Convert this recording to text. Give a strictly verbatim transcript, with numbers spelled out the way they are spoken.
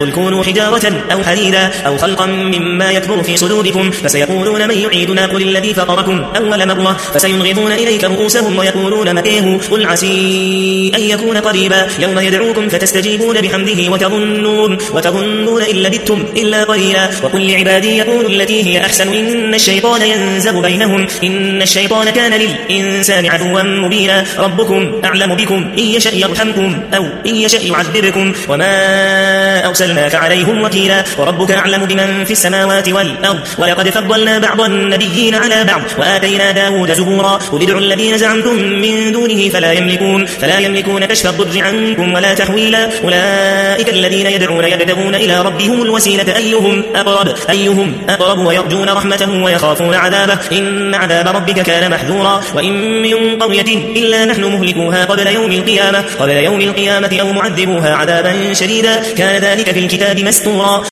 قل كونوا حجارة أو حديدا أو خلقا مما يكبر في صدوركم فسيقولون من يعيدنا قل الذي فطركم أول مرة فسينغضون إليك رؤوسهم ويقولون متيه قل عسي أن يكون قريبا يوم يدعوكم فتستجيبون بحمده وتظنون وتظنون إن لبثتم إلا قليلا وقل لعبادي يقولوا التي هي أحسن إن الشيطان ينزغ بينهم إن الشيطان كان للإنسان عدوا مبينا ربكم أعلم بكم إن يشأ يرحمكم أو إن يشأ يعذبكم وما أرسلناك عليهم وكيلا وربك أعلم بمن في السماوات والأرض ولقد فضلنا بعض النبيين على بعض وآتينا داود زبورا قل ادعوا الذين زعمتم من دونه فلا يملكون فلا يملكون كشف الضر عنكم ولا تحويلا أولئك الذين يدعون يبتغون إلى ربهم الوسيلة أيهم أقرب أيهم أقرب ويرجون رحمته ويخافون عذابه إن عذاب ربك كان محذورا وإن من قرية إلا نحن مهلكوها قبل يوم القيامة قبل يوم القيامة أو معذبوها عذابا شديدا كان ذلك في الكتاب مسطورا